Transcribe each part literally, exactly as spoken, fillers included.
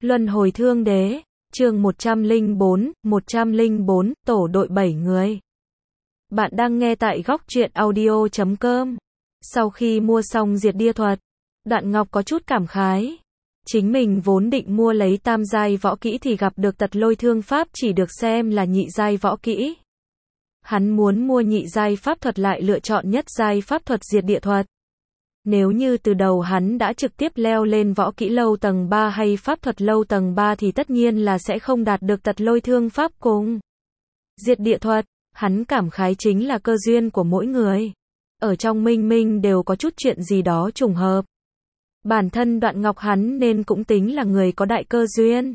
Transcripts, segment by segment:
Luân hồi thương đế, chương một trăm lẻ bốn, một trăm lẻ bốn, tổ đội bảy người. Bạn đang nghe tại góc truyện audio chấm com. Sau khi mua xong diệt địa thuật, Đoạn Ngọc có chút cảm khái. Chính mình vốn định mua lấy tam giai võ kỹ thì gặp được tật lôi thương pháp chỉ được xem là nhị giai võ kỹ. Hắn muốn mua nhị giai pháp thuật lại lựa chọn nhất giai pháp thuật diệt địa thuật. Nếu như từ đầu hắn đã trực tiếp leo lên võ kỹ lâu tầng ba hay pháp thuật lâu tầng ba thì tất nhiên là sẽ không đạt được tật lôi thương pháp cùng diệt địa thuật. Hắn cảm khái chính là cơ duyên của mỗi người. Ở trong minh minh đều có chút chuyện gì đó trùng hợp. Bản thân Đoạn Ngọc hắn nên cũng tính là người có đại cơ duyên.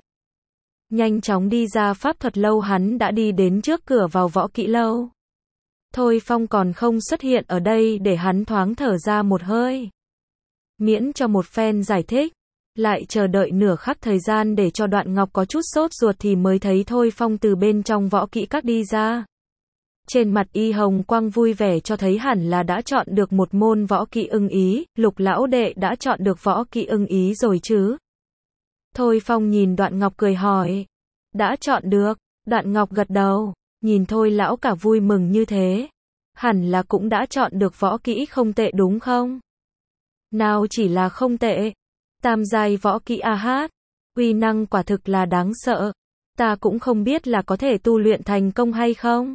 Nhanh chóng đi ra pháp thuật lâu, hắn đã đi đến trước cửa vào võ kỹ lâu. Thôi Phong còn không xuất hiện ở đây để hắn thoáng thở ra một hơi. Miễn cho một phen giải thích, lại chờ đợi nửa khắc thời gian để cho Đoạn Ngọc có chút sốt ruột thì mới thấy Thôi Phong từ bên trong võ kỹ các đi ra. Trên mặt y hồng quang vui vẻ cho thấy hẳn là đã chọn được một môn võ kỹ ưng ý. Lục lão đệ đã chọn được võ kỹ ưng ý rồi chứ? Thôi Phong nhìn Đoạn Ngọc cười hỏi. Đã chọn được. Đoạn Ngọc gật đầu. Nhìn Thôi lão cả vui mừng như thế, hẳn là cũng đã chọn được võ kỹ không tệ đúng không? Nào chỉ là không tệ. Tam giai võ kỹ a hát, uy năng quả thực là đáng sợ. Ta cũng không biết là có thể tu luyện thành công hay không.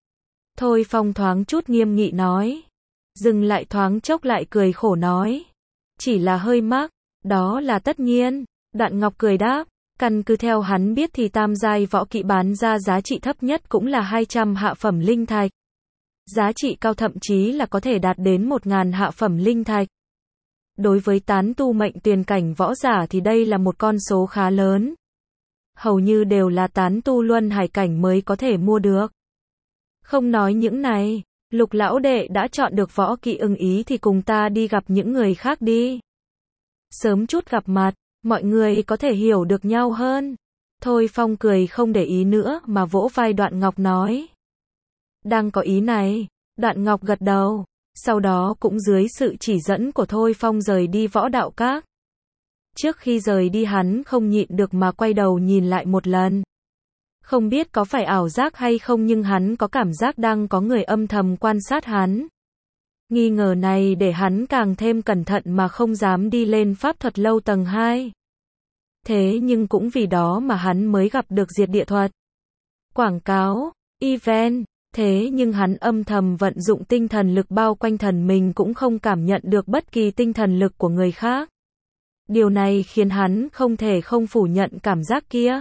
Thôi Phong thoáng chút nghiêm nghị nói. Dừng lại thoáng chốc lại cười khổ nói. Chỉ là hơi mắc, đó là tất nhiên. Đoạn Ngọc cười đáp. Căn cứ theo hắn biết thì tam giai võ kỹ bán ra giá trị thấp nhất cũng là hai trăm hạ phẩm linh thạch. Giá trị cao thậm chí là có thể đạt đến một nghìn hạ phẩm linh thạch. Đối với tán tu mệnh tuyền cảnh võ giả thì đây là một con số khá lớn. Hầu như đều là tán tu luân hải cảnh mới có thể mua được. Không nói những này, Lục lão đệ đã chọn được võ kỹ ưng ý thì cùng ta đi gặp những người khác đi. Sớm chút gặp mặt, mọi người có thể hiểu được nhau hơn. Thôi Phong cười không để ý nữa mà vỗ vai Đoạn Ngọc nói. Đang có ý này. Đoạn Ngọc gật đầu. Sau đó cũng dưới sự chỉ dẫn của Thôi Phong rời đi võ đạo các. Trước khi rời đi hắn không nhịn được mà quay đầu nhìn lại một lần. Không biết có phải ảo giác hay không nhưng hắn có cảm giác đang có người âm thầm quan sát hắn. Nghi ngờ này để hắn càng thêm cẩn thận mà không dám đi lên pháp thuật lâu tầng hai. Thế nhưng cũng vì đó mà hắn mới gặp được diệt địa thuật. Quảng cáo, event, thế nhưng hắn âm thầm vận dụng tinh thần lực bao quanh thần mình cũng không cảm nhận được bất kỳ tinh thần lực của người khác. Điều này khiến hắn không thể không phủ nhận cảm giác kia.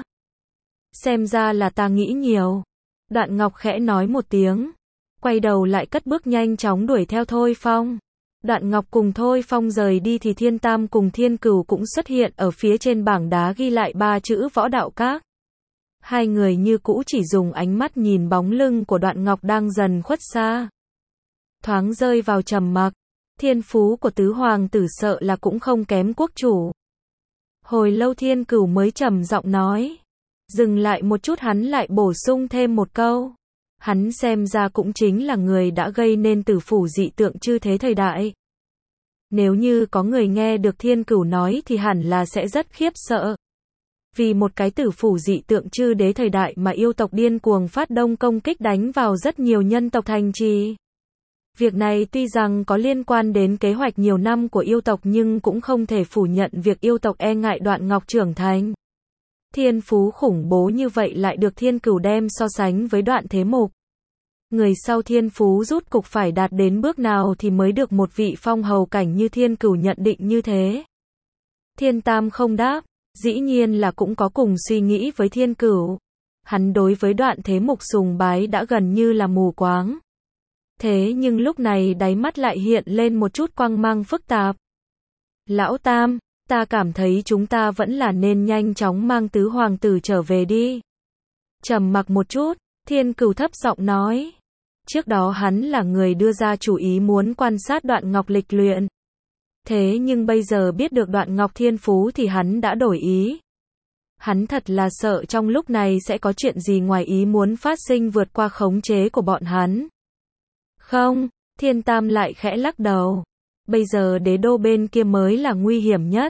Xem ra là ta nghĩ nhiều. Đoạn Ngọc khẽ nói một tiếng. Quay đầu lại cất bước nhanh chóng đuổi theo Thôi Phong. Đoạn Ngọc cùng Thôi Phong rời đi thì Thiên Tam cùng Thiên Cửu cũng xuất hiện ở phía trên bảng đá ghi lại ba chữ võ đạo các. Hai người như cũ chỉ dùng ánh mắt nhìn bóng lưng của Đoạn Ngọc đang dần khuất xa. Thoáng rơi vào trầm mặc. Thiên phú của tứ hoàng tử sợ là cũng không kém quốc chủ. Hồi lâu Thiên Cửu mới trầm giọng nói. Dừng lại một chút hắn lại bổ sung thêm một câu. Hắn xem ra cũng chính là người đã gây nên tử phủ dị tượng chư thế thời đại. Nếu như có người nghe được Thiên Cửu nói thì hẳn là sẽ rất khiếp sợ. Vì một cái tử phủ dị tượng chư đế thời đại mà yêu tộc điên cuồng phát động công kích đánh vào rất nhiều nhân tộc thành trì. Việc này tuy rằng có liên quan đến kế hoạch nhiều năm của yêu tộc nhưng cũng không thể phủ nhận việc yêu tộc e ngại Đoạn Ngọc trưởng thành. Thiên phú khủng bố như vậy lại được Thiên Cửu đem so sánh với Đoạn Thế Mục. Người sau thiên phú rút cục phải đạt đến bước nào thì mới được một vị phong hầu cảnh như Thiên Cửu nhận định như thế. Thiên Tam không đáp, dĩ nhiên là cũng có cùng suy nghĩ với Thiên Cửu. Hắn đối với Đoạn Thế Mục sùng bái đã gần như là mù quáng. Thế nhưng lúc này đáy mắt lại hiện lên một chút quang mang phức tạp. Lão Tam, ta cảm thấy chúng ta vẫn là nên nhanh chóng mang tứ hoàng tử trở về đi. Trầm mặc một chút, Thiên Cửu thấp giọng nói. Trước đó hắn là người đưa ra chủ ý muốn quan sát Đoạn Ngọc lịch luyện. Thế nhưng bây giờ biết được Đoạn Ngọc thiên phú thì hắn đã đổi ý. Hắn thật là sợ trong lúc này sẽ có chuyện gì ngoài ý muốn phát sinh vượt qua khống chế của bọn hắn. Không, Thiên Tam lại khẽ lắc đầu. Bây giờ đế đô bên kia mới là nguy hiểm nhất.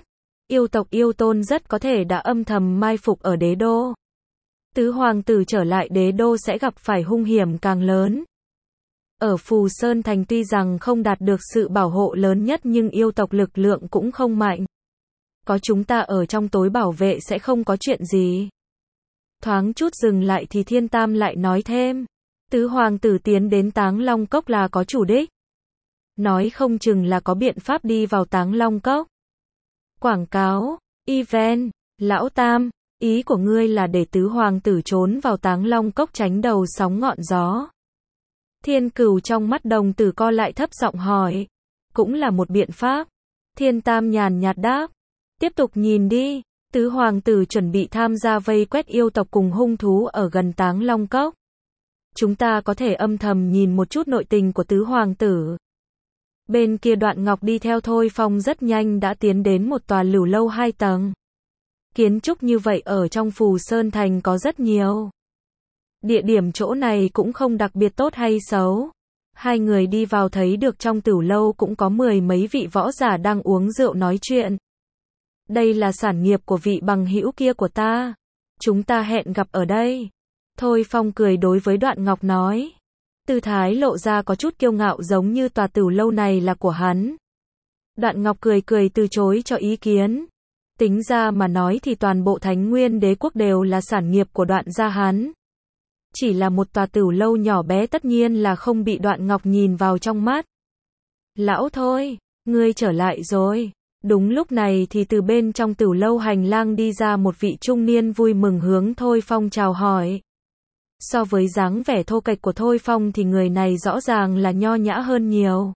Yêu tộc yêu tôn rất có thể đã âm thầm mai phục ở đế đô. Tứ hoàng tử trở lại đế đô sẽ gặp phải hung hiểm càng lớn. Ở Phù Sơn Thành tuy rằng không đạt được sự bảo hộ lớn nhất nhưng yêu tộc lực lượng cũng không mạnh. Có chúng ta ở trong tối bảo vệ sẽ không có chuyện gì. Thoáng chút dừng lại thì Thiên Tam lại nói thêm. Tứ hoàng tử tiến đến Táng Long Cốc là có chủ đích. Nói không chừng là có biện pháp đi vào Táng Long Cốc. Quảng cáo, event, lão Tam, ý của ngươi là để tứ hoàng tử trốn vào Táng Long Cốc tránh đầu sóng ngọn gió. Thiên Cửu trong mắt đồng tử co lại thấp giọng hỏi. Cũng là một biện pháp. Thiên Tam nhàn nhạt đáp. Tiếp tục nhìn đi. Tứ hoàng tử chuẩn bị tham gia vây quét yêu tộc cùng hung thú ở gần Táng Long Cốc. Chúng ta có thể âm thầm nhìn một chút nội tình của tứ hoàng tử. Bên kia Đoạn Ngọc đi theo Thôi Phong rất nhanh đã tiến đến một tòa lửu lâu hai tầng. Kiến trúc như vậy ở trong Phù Sơn Thành có rất nhiều. Địa điểm chỗ này cũng không đặc biệt tốt hay xấu. Hai người đi vào thấy được trong tửu lâu cũng có mười mấy vị võ giả đang uống rượu nói chuyện. Đây là sản nghiệp của vị bằng hữu kia của ta. Chúng ta hẹn gặp ở đây. Thôi Phong cười đối với Đoạn Ngọc nói. Tư thái lộ ra có chút kiêu ngạo giống như tòa tửu lâu này là của hắn. Đoạn Ngọc cười cười từ chối cho ý kiến. Tính ra mà nói thì toàn bộ Thánh Nguyên Đế quốc đều là sản nghiệp của Đoạn gia hắn. Chỉ là một tòa tửu lâu nhỏ bé tất nhiên là không bị Đoạn Ngọc nhìn vào trong mắt. Lão Thôi, ngươi trở lại rồi. Đúng lúc này thì từ bên trong tửu lâu hành lang đi ra một vị trung niên vui mừng hướng Thôi Phong chào hỏi. So với dáng vẻ thô kệch của Thôi Phong thì người này rõ ràng là nho nhã hơn nhiều.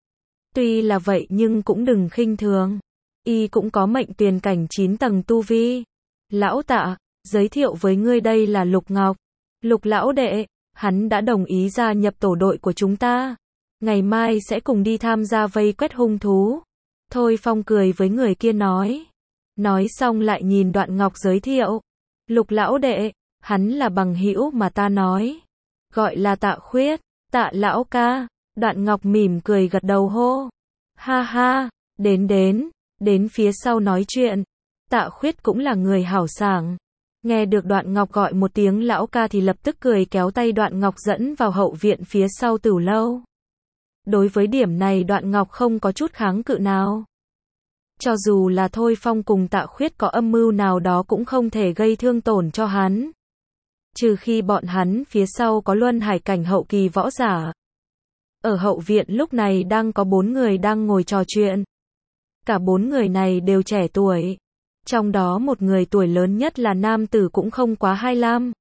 Tuy là vậy nhưng cũng đừng khinh thường. Y cũng có mệnh tuyền cảnh chín tầng tu vi. Lão Tạ, giới thiệu với ngươi đây là Lục Ngọc. Lục lão đệ, hắn đã đồng ý gia nhập tổ đội của chúng ta. Ngày mai sẽ cùng đi tham gia vây quét hung thú. Thôi Phong cười với người kia nói. Nói xong lại nhìn Đoạn Ngọc giới thiệu. Lục lão đệ, hắn là bằng hữu mà ta nói. Gọi là Tạ Khuyết, Tạ lão ca. Đoạn Ngọc mỉm cười gật đầu hô. Ha ha, đến đến, đến phía sau nói chuyện. Tạ Khuyết cũng là người hảo sảng. Nghe được Đoạn Ngọc gọi một tiếng lão ca thì lập tức cười kéo tay Đoạn Ngọc dẫn vào hậu viện phía sau tửu lâu. Đối với điểm này Đoạn Ngọc không có chút kháng cự nào. Cho dù là Thôi Phong cùng Tạ Khuyết có âm mưu nào đó cũng không thể gây thương tổn cho hắn. Trừ khi bọn hắn phía sau có luân hải cảnh hậu kỳ võ giả. Ở hậu viện lúc này đang có bốn người đang ngồi trò chuyện. Cả bốn người này đều trẻ tuổi. Trong đó một người tuổi lớn nhất là nam tử cũng không quá hai mươi lăm.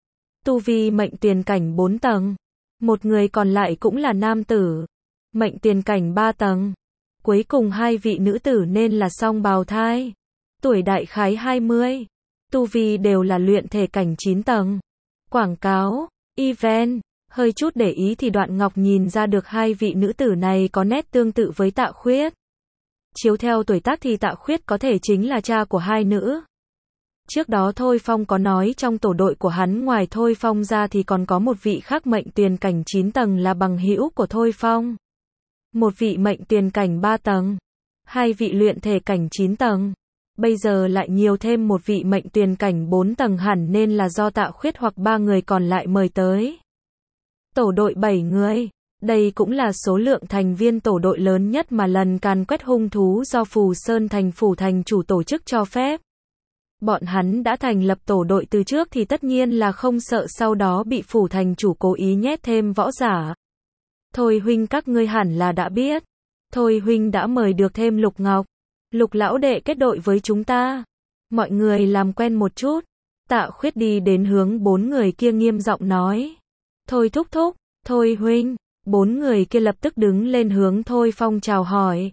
Tu vi mệnh tiền cảnh bốn tầng. Một người còn lại cũng là nam tử. Mệnh tiền cảnh ba tầng. Cuối cùng hai vị nữ tử nên là song bào thai. Tuổi đại khái hai mươi. Tu vi đều là luyện thể cảnh chín tầng. Quảng cáo, event, hơi chút để ý thì Đoạn Ngọc nhìn ra được hai vị nữ tử này có nét tương tự với Tạ Khuyết. Chiếu theo tuổi tác thì Tạ Khuyết có thể chính là cha của hai nữ. Trước đó Thôi Phong có nói trong tổ đội của hắn ngoài Thôi Phong ra thì còn có một vị khác mệnh tuyền cảnh chín tầng là bằng hữu của Thôi Phong. Một vị mệnh tuyền cảnh ba tầng. Hai vị luyện thể cảnh chín tầng. Bây giờ lại nhiều thêm một vị mệnh tuyền cảnh bốn tầng hẳn nên là do Tạ Khuyết hoặc ba người còn lại mời tới. Tổ đội bảy người. Đây cũng là số lượng thành viên tổ đội lớn nhất mà lần càn quét hung thú do Phù Sơn Thành phủ thành chủ tổ chức cho phép. Bọn hắn đã thành lập tổ đội từ trước thì tất nhiên là không sợ sau đó bị phủ thành chủ cố ý nhét thêm võ giả. Thôi huynh các ngươi hẳn là đã biết. Thôi huynh đã mời được thêm Lục Ngọc. Lục lão đệ kết đội với chúng ta. Mọi người làm quen một chút. Tạ Khuyết đi đến hướng bốn người kia nghiêm giọng nói. Thôi thúc thúc, Thôi huynh. Bốn người kia lập tức đứng lên hướng Thôi Phong chào hỏi.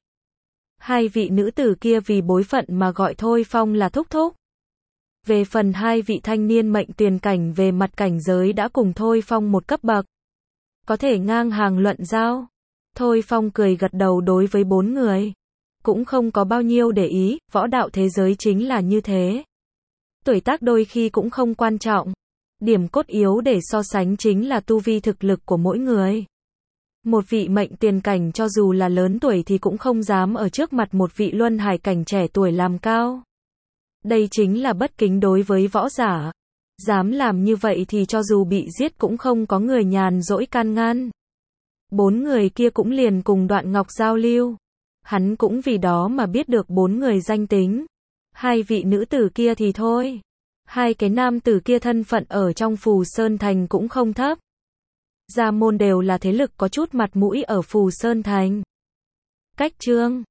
Hai vị nữ tử kia vì bối phận mà gọi Thôi Phong là thúc thúc. Về phần hai vị thanh niên mệnh tuyền cảnh về mặt cảnh giới đã cùng Thôi Phong một cấp bậc. Có thể ngang hàng luận giao. Thôi Phong cười gật đầu đối với bốn người. Cũng không có bao nhiêu để ý, võ đạo thế giới chính là như thế. Tuổi tác đôi khi cũng không quan trọng. Điểm cốt yếu để so sánh chính là tu vi thực lực của mỗi người. Một vị mệnh tiền cảnh cho dù là lớn tuổi thì cũng không dám ở trước mặt một vị luân hải cảnh trẻ tuổi làm cao. Đây chính là bất kính đối với võ giả. Dám làm như vậy thì cho dù bị giết cũng không có người nhàn rỗi can ngăn. Bốn người kia cũng liền cùng Đoạn Ngọc giao lưu. Hắn cũng vì đó mà biết được bốn người danh tính. Hai vị nữ tử kia thì thôi. Hai cái nam tử kia thân phận ở trong Phù Sơn Thành cũng không thấp. Gia môn đều là thế lực có chút mặt mũi ở Phù Sơn Thành. Cách chương